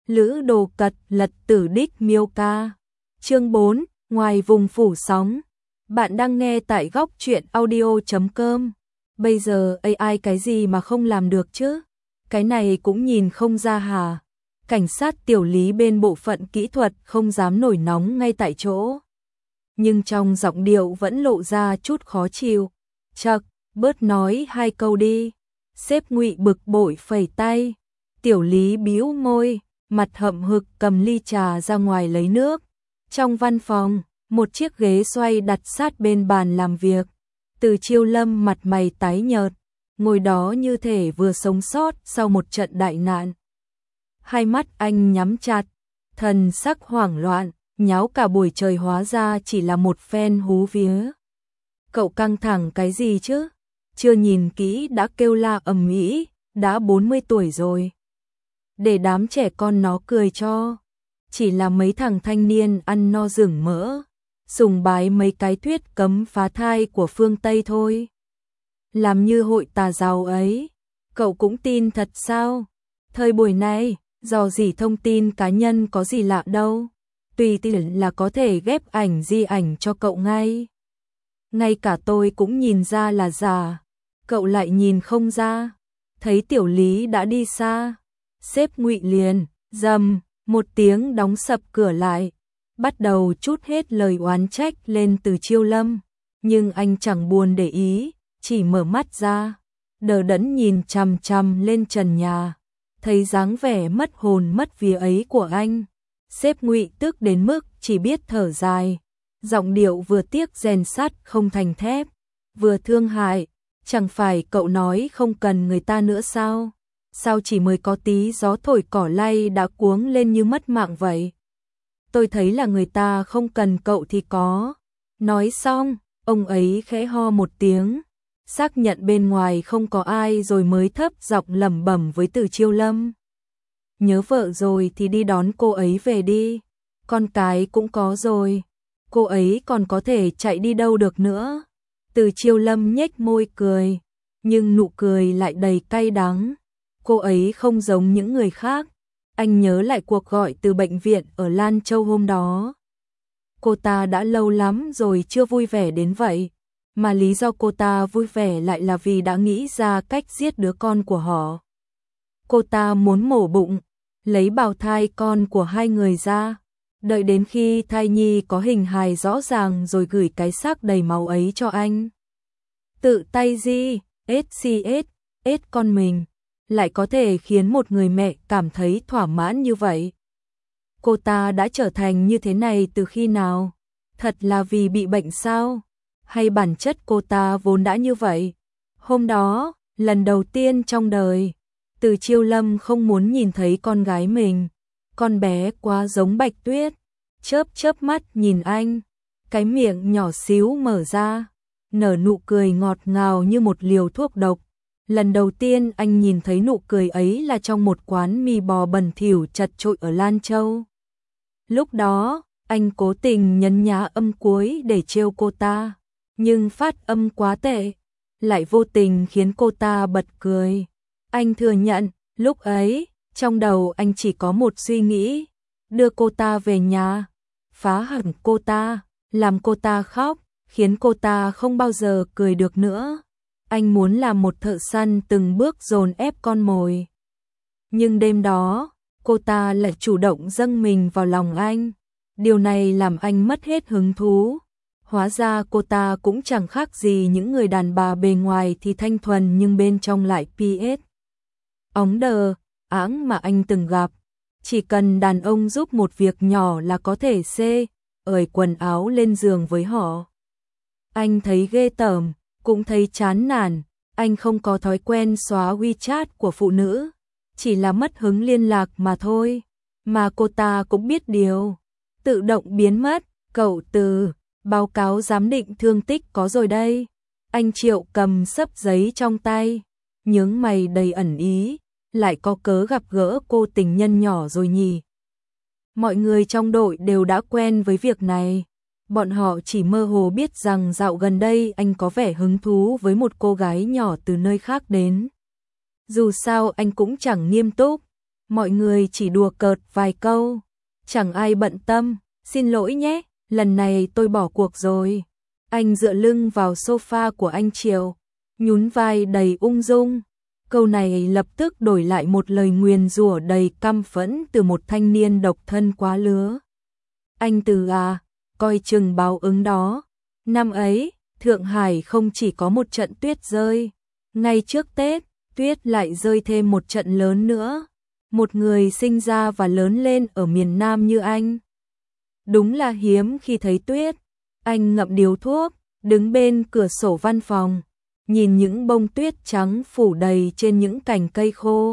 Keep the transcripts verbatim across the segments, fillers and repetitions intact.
Lữ Đồ Cật Lật Tử Đích Miêu Ca. Chương bốn, ngoài vùng phủ sóng. Bạn đang nghe tại góc truyện audio chấm com. Bây giờ a i cái gì mà không làm được chứ? Cái này cũng nhìn không ra hả? Cảnh sát Tiểu Lý bên bộ phận kỹ thuật không dám nổi nóng ngay tại chỗ. Nhưng trong giọng điệu vẫn lộ ra chút khó chịu. Chậc, bớt nói hai câu đi. Sếp Ngụy bực bội phẩy tay. Tiểu Lý bĩu môi, mặt hậm hực cầm ly trà ra ngoài lấy nước. Trong văn phòng, một chiếc ghế xoay đặt sát bên bàn làm việc. Từ Chiêu Lâm mặt mày tái nhợt, ngồi đó như thể vừa sống sót sau một trận đại nạn. Hai mắt anh nhắm chặt, thần sắc hoảng loạn, nháo cả buổi trời hóa ra chỉ là một phen hú vía. Cậu căng thẳng cái gì chứ? Chưa nhìn kỹ đã kêu la ầm ĩ, đã bốn mươi tuổi rồi. Để đám trẻ con nó cười cho. Chỉ là mấy thằng thanh niên ăn no rừng mỡ, sùng bái mấy cái thuyết cấm phá thai của phương Tây thôi. Làm như hội tà giàu ấy, cậu cũng tin thật sao? Thời buổi này, dò dỉ thông tin cá nhân có gì lạ đâu. Tùy tiện là có thể ghép ảnh di ảnh cho cậu ngay. Ngay cả tôi cũng nhìn ra là giả, cậu lại nhìn không ra. Thấy Tiểu Lý đã đi xa, sếp Ngụy liền rầm một tiếng đóng sập cửa lại, bắt đầu trút hết lời oán trách lên Từ Chiêu Lâm, nhưng anh chẳng buồn để ý, chỉ mở mắt ra, đờ đẫn nhìn chằm chằm lên trần nhà, thấy dáng vẻ mất hồn mất vía ấy của anh, sếp Ngụy tức đến mức chỉ biết thở dài, giọng điệu vừa tiếc rèn sắt không thành thép, vừa thương hại, chẳng phải cậu nói không cần người ta nữa sao? Sao chỉ mới có tí gió thổi cỏ lay đã cuống lên như mất mạng vậy? Tôi thấy là người ta không cần cậu thì có. Nói xong, ông ấy khẽ ho một tiếng, xác nhận bên ngoài không có ai rồi mới thấp giọng lẩm bẩm với Từ Chiêu Lâm. Nhớ vợ rồi thì đi đón cô ấy về đi, con cái cũng có rồi, cô ấy còn có thể chạy đi đâu được nữa. Từ Chiêu Lâm nhếch môi cười, nhưng nụ cười lại đầy cay đắng. Cô ấy không giống những người khác. Anh nhớ lại cuộc gọi từ bệnh viện ở Lan Châu hôm đó. Cô ta đã lâu lắm rồi chưa vui vẻ đến vậy, mà lý do cô ta vui vẻ lại là vì đã nghĩ ra cách giết đứa con của họ. Cô ta muốn mổ bụng, lấy bào thai con của hai người ra, đợi đến khi thai nhi có hình hài rõ ràng rồi gửi cái xác đầy máu ấy cho anh. Tự tay di, ét xê ét, ét con mình, lại có thể khiến một người mẹ cảm thấy thỏa mãn như vậy. Cô ta đã trở thành như thế này từ khi nào? Thật là vì bị bệnh sao? Hay bản chất cô ta vốn đã như vậy? Hôm đó, lần đầu tiên trong đời, Từ Chiêu Lâm không muốn nhìn thấy con gái mình. Con bé quá giống Bạch Tuyết. Chớp chớp mắt nhìn anh, cái miệng nhỏ xíu mở ra, nở nụ cười ngọt ngào như một liều thuốc độc. Lần đầu tiên anh nhìn thấy nụ cười ấy là trong một quán mì bò bẩn thỉu chật chội ở Lan Châu. Lúc đó, anh cố tình nhấn nhá âm cuối để trêu cô ta, nhưng phát âm quá tệ, lại vô tình khiến cô ta bật cười. Anh thừa nhận, lúc ấy, trong đầu anh chỉ có một suy nghĩ, đưa cô ta về nhà, phá hỏng cô ta, làm cô ta khóc, khiến cô ta không bao giờ cười được nữa. Anh muốn làm một thợ săn từng bước dồn ép con mồi. Nhưng đêm đó, cô ta lại chủ động dâng mình vào lòng anh. Điều này làm anh mất hết hứng thú. Hóa ra cô ta cũng chẳng khác gì những người đàn bà bề ngoài thì thanh thuần nhưng bên trong lại pê ét. Óng đờ, áng mà anh từng gặp. Chỉ cần đàn ông giúp một việc nhỏ là có thể xê, ởi quần áo lên giường với họ. Anh thấy ghê tởm, cũng thấy chán nản, anh không có thói quen xóa WeChat của phụ nữ, chỉ là mất hứng liên lạc mà thôi, mà cô ta cũng biết điều, tự động biến mất. Cậu Từ, báo cáo giám định thương tích có rồi đây. Anh Triệu cầm xấp giấy trong tay, nhướng mày đầy ẩn ý, lại có cớ gặp gỡ cô tình nhân nhỏ rồi nhỉ. Mọi người trong đội đều đã quen với việc này. Bọn họ chỉ mơ hồ biết rằng dạo gần đây anh có vẻ hứng thú với một cô gái nhỏ từ nơi khác đến. Dù sao anh cũng chẳng nghiêm túc, mọi người chỉ đùa cợt vài câu, chẳng ai bận tâm, xin lỗi nhé, lần này tôi bỏ cuộc rồi. Anh dựa lưng vào sofa của anh Triều, nhún vai đầy ung dung. Câu này lập tức đổi lại một lời nguyền rủa đầy căm phẫn từ một thanh niên độc thân quá lứa. Anh Từ à, coi chừng báo ứng đó. Năm ấy, Thượng Hải không chỉ có một trận tuyết rơi. Ngay trước Tết, tuyết lại rơi thêm một trận lớn nữa. Một người sinh ra và lớn lên ở miền Nam như anh. Đúng là hiếm khi thấy tuyết. Anh ngậm điếu thuốc, đứng bên cửa sổ văn phòng, nhìn những bông tuyết trắng phủ đầy trên những cành cây khô.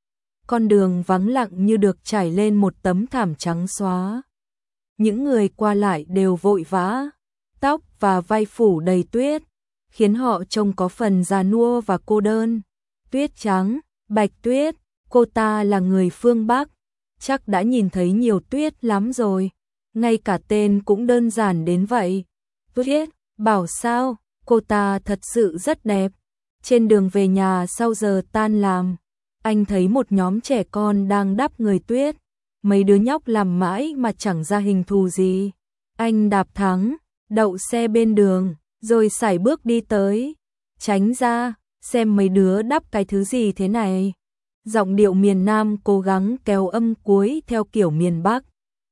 Con đường vắng lặng như được trải lên một tấm thảm trắng xóa. Những người qua lại đều vội vã, tóc và vai phủ đầy tuyết, khiến họ trông có phần già nua và cô đơn. Tuyết trắng, Bạch Tuyết, cô ta là người phương Bắc, chắc đã nhìn thấy nhiều tuyết lắm rồi, ngay cả tên cũng đơn giản đến vậy. Tuyết, bảo sao, cô ta thật sự rất đẹp. Trên đường về nhà sau giờ tan làm, anh thấy một nhóm trẻ con đang đắp người tuyết, mấy đứa nhóc làm mãi mà chẳng ra hình thù gì. Anh đạp thắng, đậu xe bên đường, rồi sải bước đi tới, tránh ra, xem mấy đứa đắp cái thứ gì thế này. Giọng điệu miền Nam cố gắng kéo âm cuối theo kiểu miền Bắc,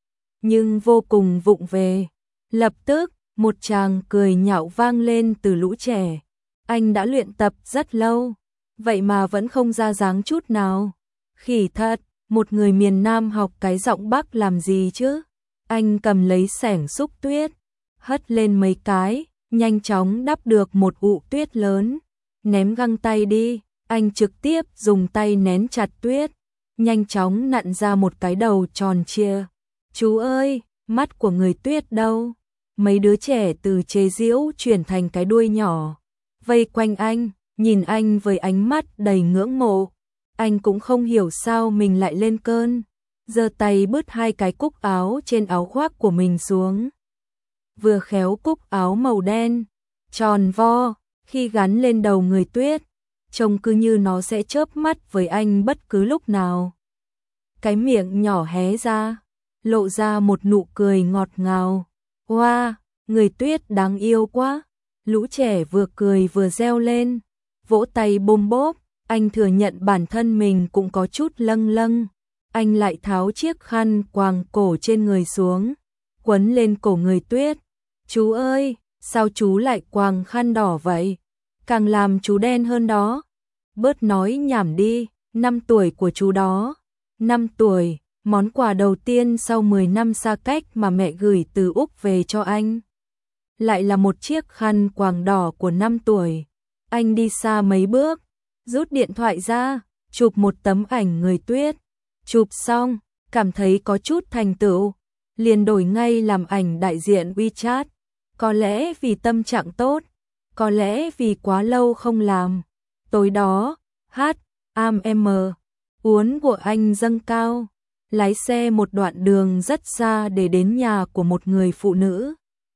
nhưng vô cùng vụng về. Lập tức, một tràng cười nhạo vang lên từ lũ trẻ. Anh đã luyện tập rất lâu, vậy mà vẫn không ra dáng chút nào. Khỉ thật, một người miền Nam học cái giọng Bắc làm gì chứ? Anh cầm lấy xẻng xúc tuyết, hất lên mấy cái, nhanh chóng đắp được một ụ tuyết lớn. Ném găng tay đi, anh trực tiếp dùng tay nén chặt tuyết, nhanh chóng nặn ra một cái đầu tròn trịa. Chú ơi, mắt của người tuyết đâu? Mấy đứa trẻ từ chế giễu chuyển thành cái đuôi nhỏ, vây quanh anh, nhìn anh với ánh mắt đầy ngưỡng mộ. Anh cũng không hiểu sao mình lại lên cơn, giơ tay bứt hai cái cúc áo trên áo khoác của mình xuống. Vừa khéo cúc áo màu đen, tròn vo, khi gắn lên đầu người tuyết, trông cứ như nó sẽ chớp mắt với anh bất cứ lúc nào. Cái miệng nhỏ hé ra, lộ ra một nụ cười ngọt ngào. Wow, người tuyết đáng yêu quá. Lũ trẻ vừa cười vừa reo lên, vỗ tay bôm bốp. Anh thừa nhận bản thân mình cũng có chút lâng lâng. Anh lại tháo chiếc khăn quàng cổ trên người xuống, quấn lên cổ người tuyết. Chú ơi, sao chú lại quàng khăn đỏ vậy? Càng làm chú đen hơn đó. Bớt nói nhảm đi, năm tuổi của chú đó. Năm tuổi, món quà đầu tiên sau mười năm xa cách mà mẹ gửi từ Úc về cho anh. Lại là một chiếc khăn quàng đỏ của năm tuổi. Anh đi xa mấy bước, rút điện thoại ra, chụp một tấm ảnh người tuyết. Chụp xong, cảm thấy có chút thành tựu, liền đổi ngay làm ảnh đại diện WeChat. Có lẽ vì tâm trạng tốt, có lẽ vì quá lâu không làm. Tối đó, hát, am em, uốn của anh dâng cao, lái xe một đoạn đường rất xa để đến nhà của một người phụ nữ.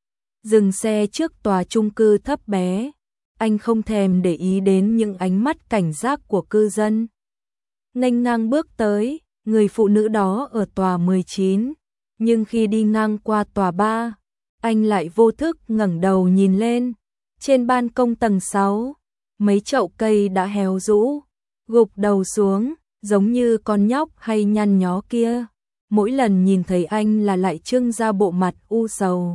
Dừng xe trước tòa chung cư thấp bé, anh không thèm để ý đến những ánh mắt cảnh giác của cư dân. Nghênh ngang bước tới, người phụ nữ đó ở tòa mười chín, nhưng khi đi ngang qua tòa ba, anh lại vô thức ngẩng đầu nhìn lên. Trên ban công tầng sáu, mấy chậu cây đã héo rũ, gục đầu xuống, giống như con nhóc hay nhăn nhó kia. Mỗi lần nhìn thấy anh là lại trưng ra bộ mặt u sầu.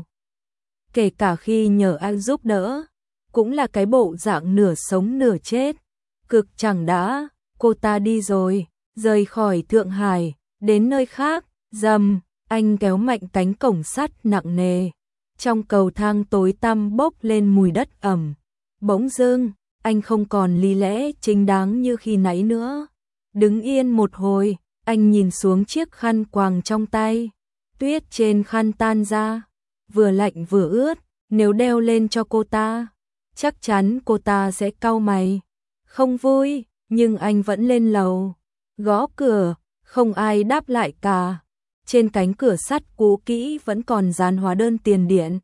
Kể cả khi nhờ anh giúp đỡ, cũng là cái bộ dạng nửa sống nửa chết. Cực chẳng đã, cô ta đi rồi, rời khỏi Thượng Hải, đến nơi khác. Dầm, anh kéo mạnh cánh cổng sắt nặng nề. Trong cầu thang tối tăm bốc lên mùi đất ẩm. Bỗng dưng, anh không còn lý lẽ chính đáng như khi nãy nữa. Đứng yên một hồi, anh nhìn xuống chiếc khăn quàng trong tay. Tuyết trên khăn tan ra, vừa lạnh vừa ướt. Nếu đeo lên cho cô ta, chắc chắn cô ta sẽ cau mày. Không vui, nhưng anh vẫn lên lầu. Gõ cửa, không ai đáp lại cả. Trên cánh cửa sắt cũ kỹ vẫn còn dán hóa đơn tiền điện,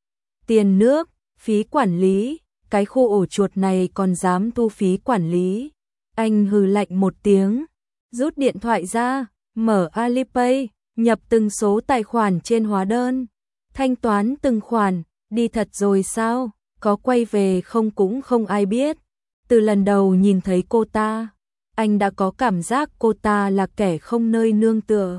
tiền nước, phí quản lý. Cái khu ổ chuột này còn dám thu phí quản lý. Anh hừ lạnh một tiếng, rút điện thoại ra, mở Alipay, nhập từng số tài khoản trên hóa đơn, thanh toán từng khoản, đi thật rồi sao, có quay về không cũng không ai biết. Từ lần đầu nhìn thấy cô ta, anh đã có cảm giác cô ta là kẻ không nơi nương tựa.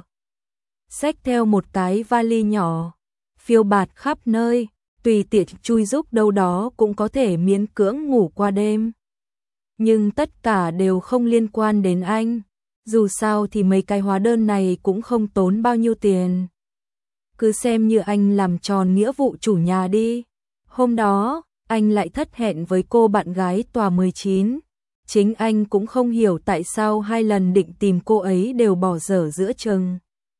Xách theo một cái vali nhỏ, phiêu bạt khắp nơi, tùy tiện chui rúc đâu đó cũng có thể miễn cưỡng ngủ qua đêm. Nhưng tất cả đều không liên quan đến anh, dù sao thì mấy cái hóa đơn này cũng không tốn bao nhiêu tiền. Cứ xem như anh làm tròn nghĩa vụ chủ nhà đi. Hôm đó, anh lại thất hẹn với cô bạn gái tòa mười chín. Chính anh cũng không hiểu tại sao hai lần định tìm cô ấy đều bỏ dở giữa chừng.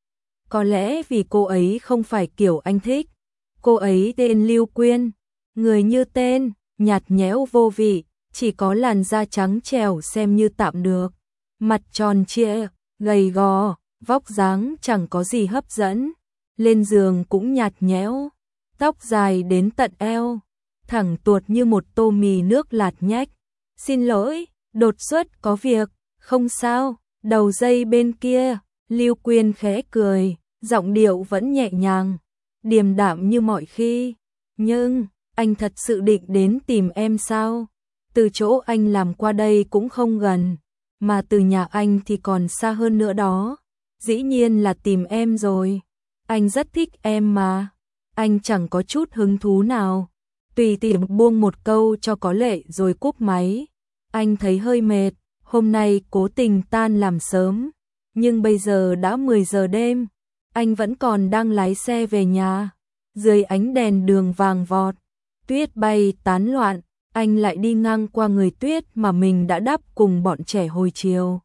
Có lẽ vì cô ấy không phải kiểu anh thích. Cô ấy tên Lưu Quyên, người như tên, nhạt nhẽo vô vị, chỉ có làn da trắng trẻo xem như tạm được. Mặt tròn trịa, gầy gò, vóc dáng chẳng có gì hấp dẫn. Lên giường cũng nhạt nhẽo, tóc dài đến tận eo, thẳng tuột như một tô mì nước lạt nhách. Xin lỗi, đột xuất có việc, không sao, đầu dây bên kia, Lưu Quyên khẽ cười, giọng điệu vẫn nhẹ nhàng, điềm đạm như mọi khi. Nhưng, anh thật sự định đến tìm em sao? Từ chỗ anh làm qua đây cũng không gần, mà từ nhà anh thì còn xa hơn nữa đó. Dĩ nhiên là tìm em rồi. Anh rất thích em mà. Anh chẳng có chút hứng thú nào. Tùy tiện buông một câu cho có lệ rồi cúp máy. Anh thấy hơi mệt, hôm nay cố tình tan làm sớm. Nhưng bây giờ đã mười giờ đêm, anh vẫn còn đang lái xe về nhà. Dưới ánh đèn đường vàng vọt, tuyết bay tán loạn, anh lại đi ngang qua người tuyết mà mình đã đắp cùng bọn trẻ hồi chiều.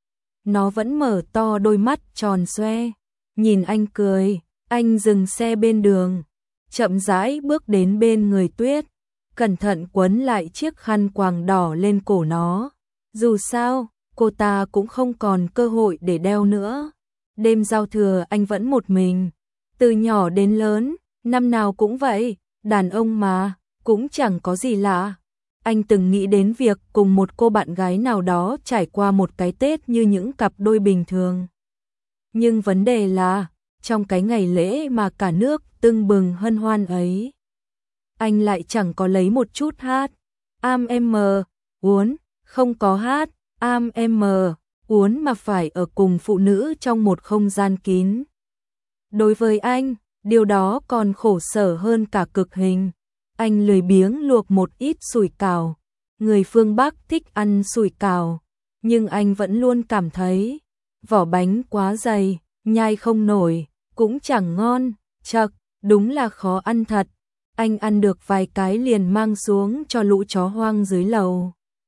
Nó vẫn mở to đôi mắt tròn xoe, nhìn anh cười. Anh dừng xe bên đường, chậm rãi bước đến bên người tuyết, cẩn thận quấn lại chiếc khăn quàng đỏ lên cổ nó. Dù sao, cô ta cũng không còn cơ hội để đeo nữa. Đêm giao thừa anh vẫn một mình, từ nhỏ đến lớn, năm nào cũng vậy, đàn ông mà, cũng chẳng có gì lạ. Anh từng nghĩ đến việc cùng một cô bạn gái nào đó trải qua một cái Tết như những cặp đôi bình thường. Nhưng vấn đề là, trong cái ngày lễ mà cả nước tưng bừng hân hoan ấy, anh lại chẳng có lấy một chút hát. Am em uốn, không có hát, am em uốn mà phải ở cùng phụ nữ trong một không gian kín. Đối với anh, điều đó còn khổ sở hơn cả cực hình. Anh lười biếng luộc một ít sủi cảo. Người phương Bắc thích ăn sủi cảo, nhưng anh vẫn luôn cảm thấy vỏ bánh quá dày, nhai không nổi, cũng chẳng ngon, chậc, đúng là khó ăn thật. Anh ăn được vài cái liền mang xuống cho lũ chó hoang dưới lầu.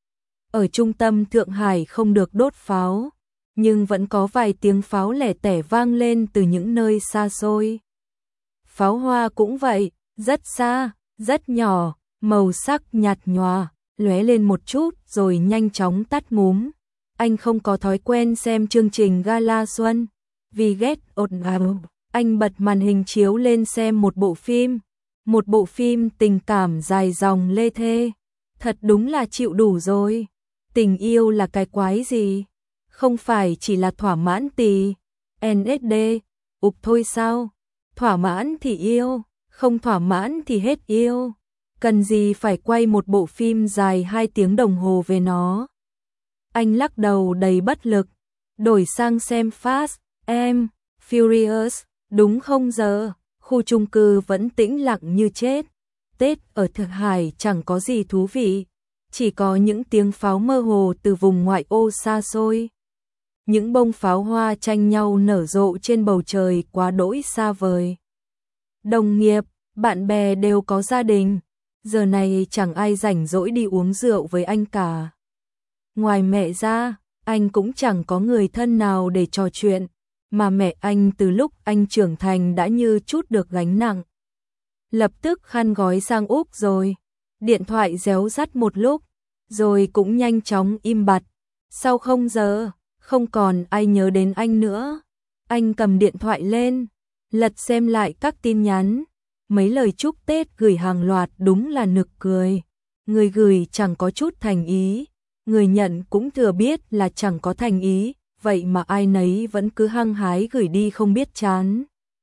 Ở trung tâm Thượng Hải không được đốt pháo, nhưng vẫn có vài tiếng pháo lẻ tẻ vang lên từ những nơi xa xôi. Pháo hoa cũng vậy, rất xa, rất nhỏ, màu sắc nhạt nhòa, lóe lên một chút rồi nhanh chóng tắt ngúm. Anh không có thói quen xem chương trình gala xuân, vì ghét ồn ào. Anh bật màn hình chiếu lên xem một bộ phim, một bộ phim tình cảm dài dòng lê thê. Thật đúng là chịu đủ rồi. Tình yêu là cái quái gì? Không phải chỉ là thỏa mãn tì, en ét đê, ục thôi sao? Thỏa mãn thì yêu, không thỏa mãn thì hết yêu. Cần gì phải quay một bộ phim dài hai tiếng đồng hồ về nó? Anh lắc đầu đầy bất lực, đổi sang xem Fast and Furious, đúng không giờ? Khu chung cư vẫn tĩnh lặng như chết. Tết ở Thượng Hải chẳng có gì thú vị, chỉ có những tiếng pháo mơ hồ từ vùng ngoại ô xa xôi. Những bông pháo hoa tranh nhau nở rộ trên bầu trời quá đỗi xa vời. Đồng nghiệp, bạn bè đều có gia đình, giờ này chẳng ai rảnh rỗi đi uống rượu với anh cả. Ngoài mẹ ra, anh cũng chẳng có người thân nào để trò chuyện, mà mẹ anh từ lúc anh trưởng thành đã như chút được gánh nặng. Lập tức khăn gói sang Úc rồi, điện thoại réo rắt một lúc, rồi cũng nhanh chóng im bặt. Sau không giờ, không còn ai nhớ đến anh nữa. Anh cầm điện thoại lên, lật xem lại các tin nhắn. Mấy lời chúc Tết gửi hàng loạt đúng là nực cười. Người gửi chẳng có chút thành ý, người nhận cũng thừa biết là chẳng có thành ý. vậy mà ai nấy vẫn cứ hăng hái gửi đi không biết chán.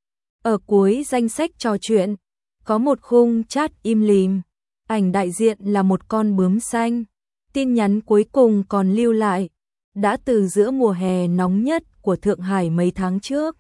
Ở cuối danh sách trò chuyện, có một khung chat im lìm, ảnh đại diện là một con bướm xanh. Tin nhắn cuối cùng còn lưu lại, đã từ giữa mùa hè nóng nhất của Thượng Hải mấy tháng trước.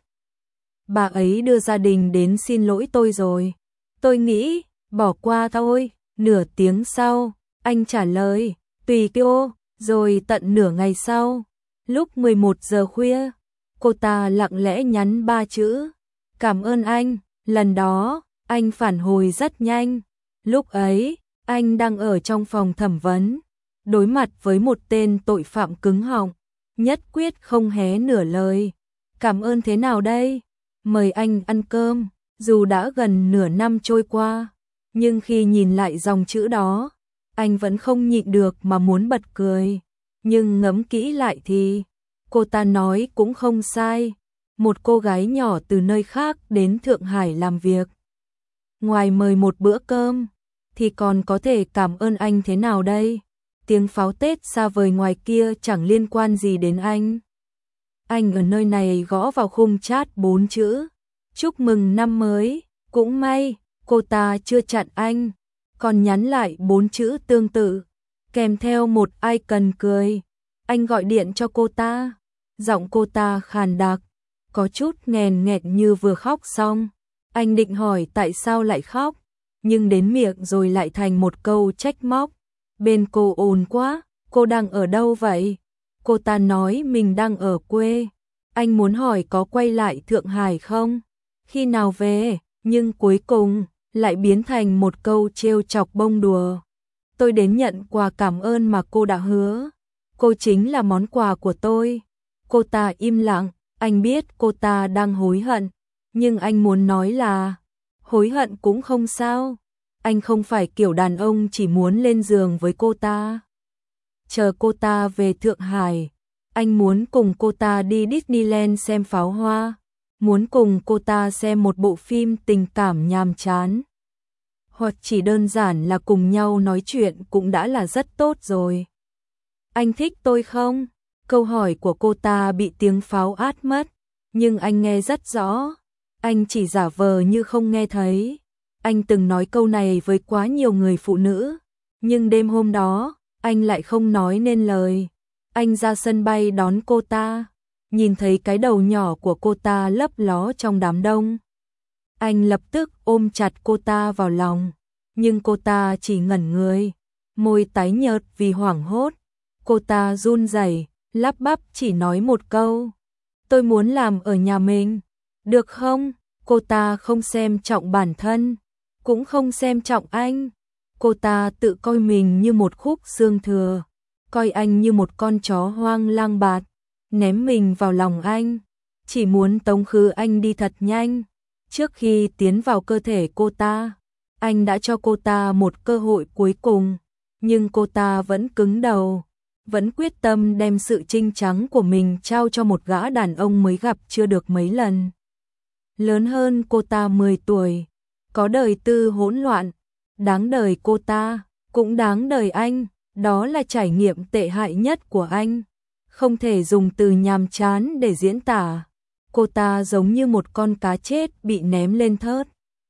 Bà ấy đưa gia đình đến xin lỗi tôi rồi. Tôi nghĩ, bỏ qua thôi. Nửa tiếng sau, anh trả lời, tùy cô, rồi tận nửa ngày sau, lúc mười một giờ khuya, cô ta lặng lẽ nhắn ba chữ, cảm ơn anh. Lần đó, anh phản hồi rất nhanh. Lúc ấy, anh đang ở trong phòng thẩm vấn, đối mặt với một tên tội phạm cứng họng, nhất quyết không hé nửa lời. Cảm ơn thế nào đây? Mời anh ăn cơm. Dù đã gần nửa năm trôi qua, nhưng khi nhìn lại dòng chữ đó, anh vẫn không nhịn được mà muốn bật cười. Nhưng ngẫm kỹ lại thì, cô ta nói cũng không sai. Một cô gái nhỏ từ nơi khác đến Thượng Hải làm việc, ngoài mời một bữa cơm, thì còn có thể cảm ơn anh thế nào đây? Tiếng pháo Tết xa vời ngoài kia chẳng liên quan gì đến anh. Anh ở nơi này gõ vào khung chat bốn chữ, chúc mừng năm mới. Cũng may, cô ta chưa chặn anh, còn nhắn lại bốn chữ tương tự, kèm theo một icon cười. Anh gọi điện cho cô ta, giọng cô ta khàn đặc, có chút nghèn nghẹt như vừa khóc xong. Anh định hỏi tại sao lại khóc, nhưng đến miệng rồi lại thành một câu trách móc. Bên cô ồn quá, cô đang ở đâu vậy? Cô ta nói mình đang ở quê. Anh muốn hỏi có quay lại Thượng Hải không? Khi nào về? Nhưng cuối cùng lại biến thành một câu trêu chọc bông đùa. Tôi đến nhận quà cảm ơn mà cô đã hứa. Cô chính là món quà của tôi. Cô ta im lặng, anh biết cô ta đang hối hận, nhưng anh muốn nói là hối hận cũng không sao. Anh không phải kiểu đàn ông chỉ muốn lên giường với cô ta. Chờ cô ta về Thượng Hải, anh muốn cùng cô ta đi Disneyland xem pháo hoa, muốn cùng cô ta xem một bộ phim tình cảm nhàm chán. Hoặc chỉ đơn giản là cùng nhau nói chuyện cũng đã là rất tốt rồi. Anh thích tôi không? Câu hỏi của cô ta bị tiếng pháo át mất, nhưng anh nghe rất rõ. Anh chỉ giả vờ như không nghe thấy. Anh từng nói câu này với quá nhiều người phụ nữ, nhưng đêm hôm đó, anh lại không nói nên lời. Anh ra sân bay đón cô ta, nhìn thấy cái đầu nhỏ của cô ta lấp ló trong đám đông. Anh lập tức ôm chặt cô ta vào lòng, nhưng cô ta chỉ ngẩn người, môi tái nhợt vì hoảng hốt. Cô ta run rẩy, lắp bắp chỉ nói một câu, tôi muốn làm ở nhà mình, được không? Cô ta không xem trọng bản thân, cũng không xem trọng anh. Cô ta tự coi mình như một khúc xương thừa, coi anh như một con chó hoang lang bạt, ném mình vào lòng anh, chỉ muốn tống khứ anh đi thật nhanh. Trước khi tiến vào cơ thể cô ta, anh đã cho cô ta một cơ hội cuối cùng, nhưng cô ta vẫn cứng đầu, vẫn quyết tâm đem sự trinh trắng của mình trao cho một gã đàn ông mới gặp chưa được mấy lần. Lớn hơn cô ta mười tuổi, có đời tư hỗn loạn, đáng đời cô ta, cũng đáng đời anh. Đó là trải nghiệm tệ hại nhất của anh, không thể dùng từ nhàm chán để diễn tả. Cô ta giống như một con cá chết bị ném lên thớt,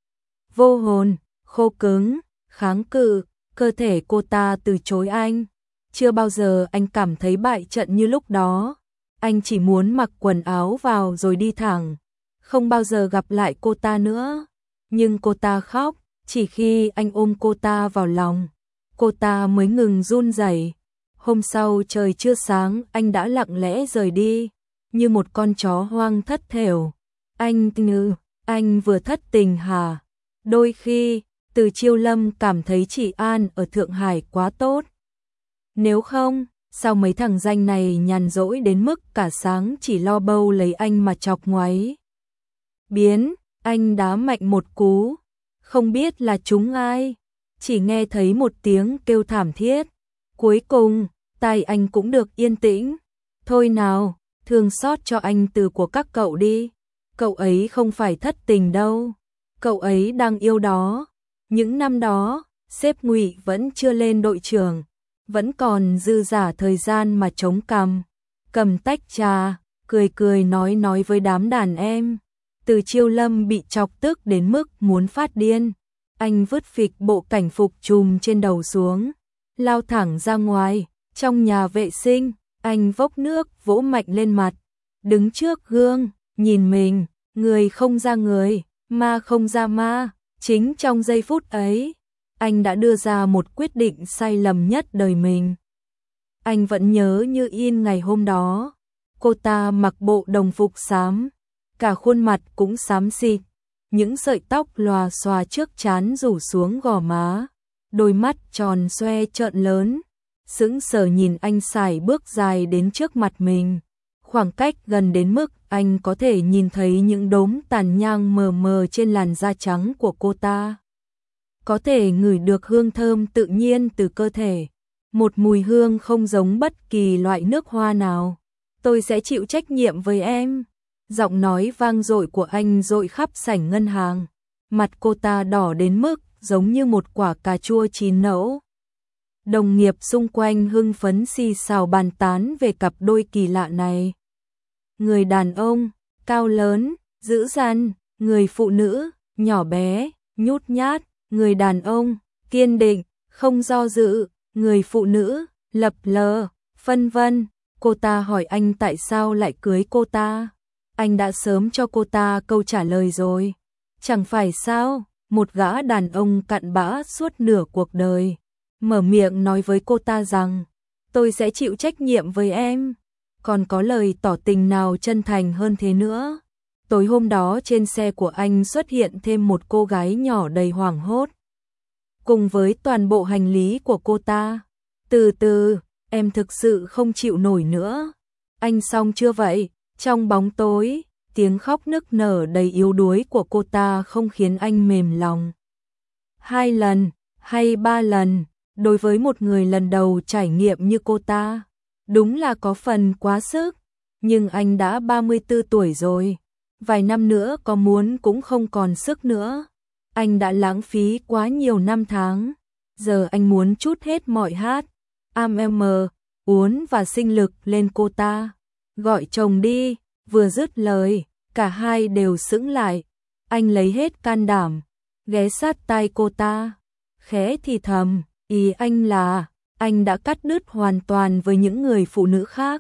vô hồn, khô cứng, kháng cự. Cơ thể cô ta từ chối anh. Chưa bao giờ anh cảm thấy bại trận như lúc đó. Anh chỉ muốn mặc quần áo vào rồi đi thẳng, không bao giờ gặp lại cô ta nữa. Nhưng cô ta khóc, chỉ khi anh ôm cô ta vào lòng, cô ta mới ngừng run rẩy. Hôm sau trời chưa sáng, anh đã lặng lẽ rời đi, như một con chó hoang thất thểu. Anh ngư, anh vừa thất tình hả? Đôi khi, Từ Chiêu Lâm cảm thấy chị An ở Thượng Hải quá tốt. Nếu không, sao mấy thằng danh này nhàn rỗi đến mức cả sáng chỉ lo bâu lấy anh mà chọc ngoáy. Biến, anh đá mạnh một cú, không biết là trúng ai, chỉ nghe thấy một tiếng kêu thảm thiết. Cuối cùng, tai anh cũng được yên tĩnh. Thôi nào, thương xót cho anh từ của các cậu đi. Cậu ấy không phải thất tình đâu, cậu ấy đang yêu đó. Những năm đó, sếp Ngụy vẫn chưa lên đội trưởng, vẫn còn dư dả thời gian mà chống cằm, cầm tách trà, cười cười nói nói với đám đàn em. Từ Chiêu Lâm bị chọc tức đến mức muốn phát điên. Anh vứt phịch bộ cảnh phục trùm trên đầu xuống, lao thẳng ra ngoài. Trong nhà vệ sinh, anh vốc nước vỗ mạnh lên mặt, đứng trước gương, nhìn mình, người không ra người, ma không ra ma. Chính trong giây phút ấy, anh đã đưa ra một quyết định sai lầm nhất đời mình. Anh vẫn nhớ như in ngày hôm đó, cô ta mặc bộ đồng phục xám, cả khuôn mặt cũng xám xịt, những sợi tóc lòa xòa trước trán rủ xuống gò má, đôi mắt tròn xoe trợn lớn, sững sờ nhìn anh sải bước dài đến trước mặt mình. Khoảng cách gần đến mức anh có thể nhìn thấy những đốm tàn nhang mờ mờ trên làn da trắng của cô ta. Có thể ngửi được hương thơm tự nhiên từ cơ thể, một mùi hương không giống bất kỳ loại nước hoa nào. Tôi sẽ chịu trách nhiệm với em. Giọng nói vang dội của anh dội khắp sảnh ngân hàng. Mặt cô ta đỏ đến mức giống như một quả cà chua chín nẫu. Đồng nghiệp xung quanh hưng phấn xì xào bàn tán về cặp đôi kỳ lạ này. Người đàn ông, cao lớn, dữ dằn, người phụ nữ, nhỏ bé, nhút nhát, người đàn ông, kiên định, không do dự, người phụ nữ, lập lờ, phân vân. Cô ta hỏi anh tại sao lại cưới cô ta. Anh đã sớm cho cô ta câu trả lời rồi. Chẳng phải sao, một gã đàn ông cặn bã suốt nửa cuộc đời, mở miệng nói với cô ta rằng, tôi sẽ chịu trách nhiệm với em. Còn có lời tỏ tình nào chân thành hơn thế nữa. Tối hôm đó trên xe của anh xuất hiện thêm một cô gái nhỏ đầy hoảng hốt, cùng với toàn bộ hành lý của cô ta. Từ từ, em thực sự không chịu nổi nữa. Anh xong chưa vậy? Trong bóng tối, tiếng khóc nức nở đầy yếu đuối của cô ta không khiến anh mềm lòng. Hai lần, hay ba lần, đối với một người lần đầu trải nghiệm như cô ta, đúng là có phần quá sức. Nhưng anh đã ba mươi tư tuổi rồi, vài năm nữa có muốn cũng không còn sức nữa. Anh đã lãng phí quá nhiều năm tháng, giờ anh muốn trút hết mọi hát, am em, uốn và sinh lực lên cô ta. Gọi chồng đi. Vừa dứt lời, cả hai đều sững lại. Anh lấy hết can đảm, ghé sát tai cô ta, khẽ thì thầm, ý anh là, anh đã cắt đứt hoàn toàn với những người phụ nữ khác.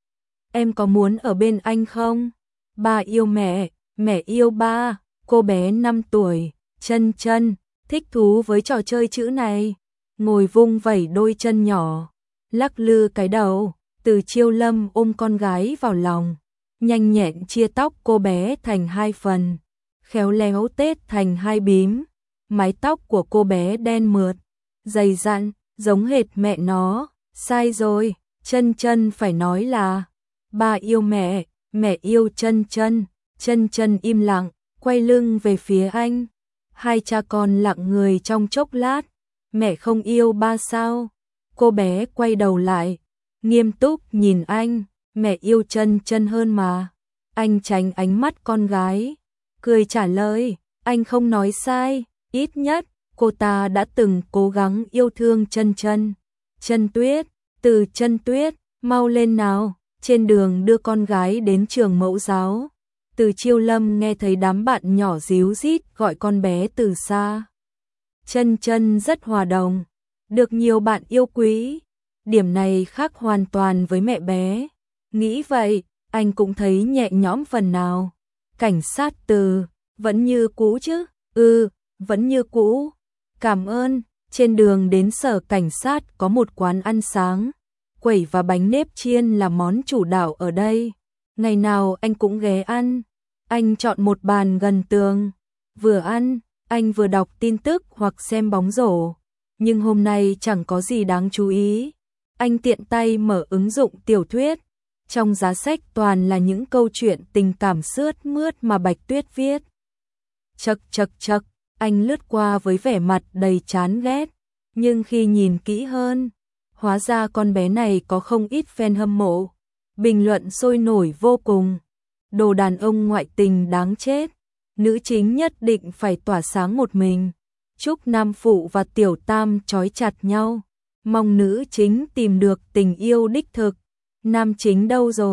Em có muốn ở bên anh không? Ba yêu mẹ, mẹ yêu ba. Cô bé năm tuổi, Chân Chân, thích thú với trò chơi chữ này, ngồi vung vẩy đôi chân nhỏ, lắc lư cái đầu. Từ Chiêu Lâm ôm con gái vào lòng, nhanh nhẹn chia tóc cô bé thành hai phần, khéo léo tết thành hai bím. Mái tóc của cô bé đen mượt, dày dặn, giống hệt mẹ nó. Sai rồi, Chân Chân phải nói là ba yêu mẹ, mẹ yêu Chân Chân. Chân Chân im lặng, quay lưng về phía anh. Hai cha con lặng người trong chốc lát. Mẹ không yêu ba sao? Cô bé quay đầu lại, nghiêm túc nhìn anh. Mẹ yêu Chân Chân hơn mà. Anh tránh ánh mắt con gái, cười trả lời, anh không nói sai, ít nhất cô ta đã từng cố gắng yêu thương Chân Chân. Chân Tuyết, Từ Chân Tuyết, mau lên nào, trên đường đưa con gái đến trường mẫu giáo. Từ Chiêu Lâm nghe thấy đám bạn nhỏ ríu rít gọi con bé từ xa. Chân Chân rất hòa đồng, được nhiều bạn yêu quý. Điểm này khác hoàn toàn với mẹ bé. Nghĩ vậy, anh cũng thấy nhẹ nhõm phần nào. Cảnh sát Từ, vẫn như cũ chứ? Ừ, vẫn như cũ. Cảm ơn. Trên đường đến sở cảnh sát có một quán ăn sáng. Quẩy và bánh nếp chiên là món chủ đạo ở đây. Ngày nào anh cũng ghé ăn. Anh chọn một bàn gần tường. Vừa ăn, anh vừa đọc tin tức hoặc xem bóng rổ. Nhưng hôm nay chẳng có gì đáng chú ý. Anh tiện tay mở ứng dụng tiểu thuyết. Trong giá sách toàn là những câu chuyện tình cảm sướt mướt mà Bạch Tuyết viết. Chậc chậc chậc, anh lướt qua với vẻ mặt đầy chán ghét. Nhưng khi nhìn kỹ hơn, hóa ra con bé này có không ít fan hâm mộ. Bình luận sôi nổi vô cùng. Đồ đàn ông ngoại tình đáng chết. Nữ chính nhất định phải tỏa sáng một mình. Chúc Nam Phụ và Tiểu Tam trói chặt nhau. Mong nữ chính tìm được tình yêu đích thực. Nam chính đâu rồi?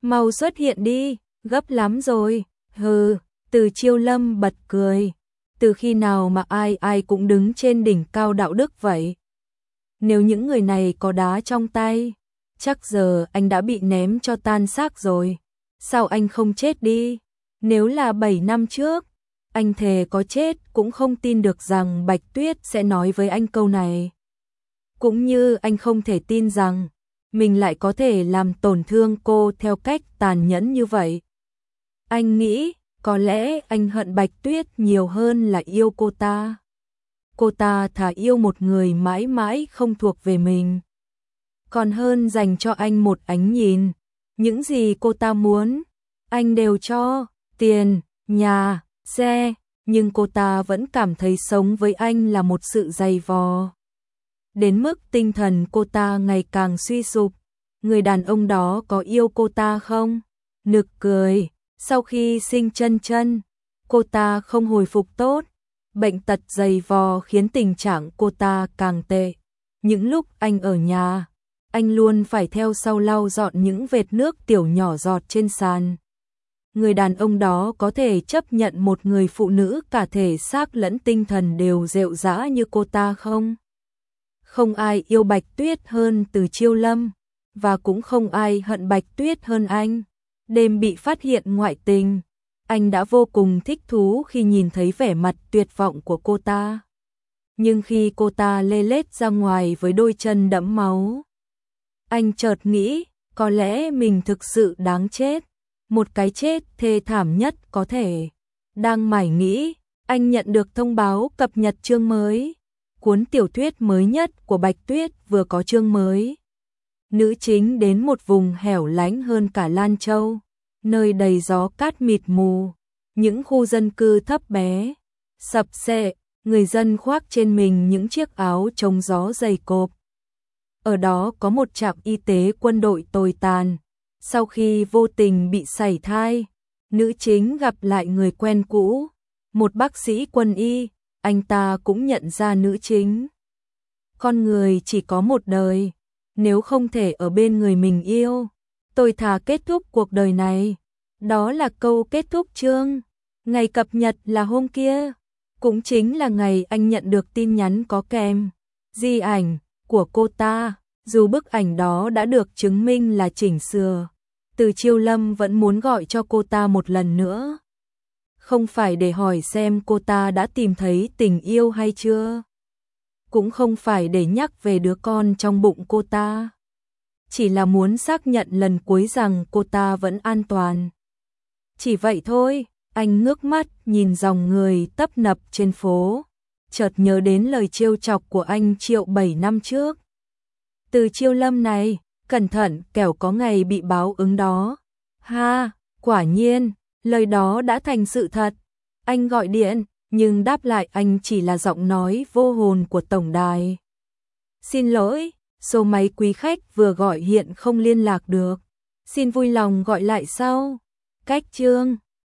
Mau xuất hiện đi, gấp lắm rồi. Hừ, Từ Chiêu Lâm bật cười. Từ khi nào mà ai ai cũng đứng trên đỉnh cao đạo đức vậy? Nếu những người này có đá trong tay, chắc giờ anh đã bị ném cho tan xác rồi. Sao anh không chết đi? Nếu là bảy năm trước, anh thề có chết cũng không tin được rằng Bạch Tuyết sẽ nói với anh câu này. Cũng như anh không thể tin rằng mình lại có thể làm tổn thương cô theo cách tàn nhẫn như vậy. Anh nghĩ, có lẽ anh hận Bạch Tuyết nhiều hơn là yêu cô ta. Cô ta thà yêu một người mãi mãi không thuộc về mình, còn hơn dành cho anh một ánh nhìn. Những gì cô ta muốn, anh đều cho, tiền, nhà, xe, nhưng cô ta vẫn cảm thấy sống với anh là một sự dày vò. Đến mức tinh thần cô ta ngày càng suy sụp. Người đàn ông đó có yêu cô ta không? Nực cười, sau khi sinh Chân Chân, cô ta không hồi phục tốt. Bệnh tật dày vò khiến tình trạng cô ta càng tệ. Những lúc anh ở nhà, anh luôn phải theo sau lau dọn những vệt nước tiểu nhỏ giọt trên sàn. Người đàn ông đó có thể chấp nhận một người phụ nữ cả thể xác lẫn tinh thần đều rệu rã như cô ta không? Không ai yêu Bạch Tuyết hơn Từ Chiêu Lâm, và cũng không ai hận Bạch Tuyết hơn anh. Đêm bị phát hiện ngoại tình, anh đã vô cùng thích thú khi nhìn thấy vẻ mặt tuyệt vọng của cô ta. Nhưng khi cô ta lê lết ra ngoài với đôi chân đẫm máu, anh chợt nghĩ, có lẽ mình thực sự đáng chết. Một cái chết thê thảm nhất có thể. Đang mải nghĩ, anh nhận được thông báo cập nhật chương mới. Cuốn tiểu thuyết mới nhất của Bạch Tuyết vừa có chương mới. Nữ chính đến một vùng hẻo lánh hơn cả Lan Châu, nơi đầy gió cát mịt mù, những khu dân cư thấp bé, sập xệ, người dân khoác trên mình những chiếc áo chống gió dày cộp. Ở đó có một trạm y tế quân đội tồi tàn. Sau khi vô tình bị sảy thai, nữ chính gặp lại người quen cũ, một bác sĩ quân y. Anh ta cũng nhận ra nữ chính. Con người chỉ có một đời, nếu không thể ở bên người mình yêu, tôi thà kết thúc cuộc đời này. Đó là câu kết thúc chương. Ngày cập nhật là hôm kia, cũng chính là ngày anh nhận được tin nhắn có kèm di ảnh của cô ta. Dù bức ảnh đó đã được chứng minh là chỉnh sửa, Từ Chiêu Lâm vẫn muốn gọi cho cô ta một lần nữa. Không phải để hỏi xem cô ta đã tìm thấy tình yêu hay chưa, cũng không phải để nhắc về đứa con trong bụng cô ta, chỉ là muốn xác nhận lần cuối rằng cô ta vẫn an toàn. Chỉ vậy thôi. Anh ngước mắt nhìn dòng người tấp nập trên phố, chợt nhớ đến lời trêu chọc của anh Triệu bảy năm trước. Từ Chiêu Lâm này, cẩn thận kẻo có ngày bị báo ứng đó. Ha, quả nhiên, lời đó đã thành sự thật. Anh gọi điện, nhưng đáp lại anh chỉ là giọng nói vô hồn của tổng đài. Xin lỗi, số máy quý khách vừa gọi hiện không liên lạc được. Xin vui lòng gọi lại sau. Cách chương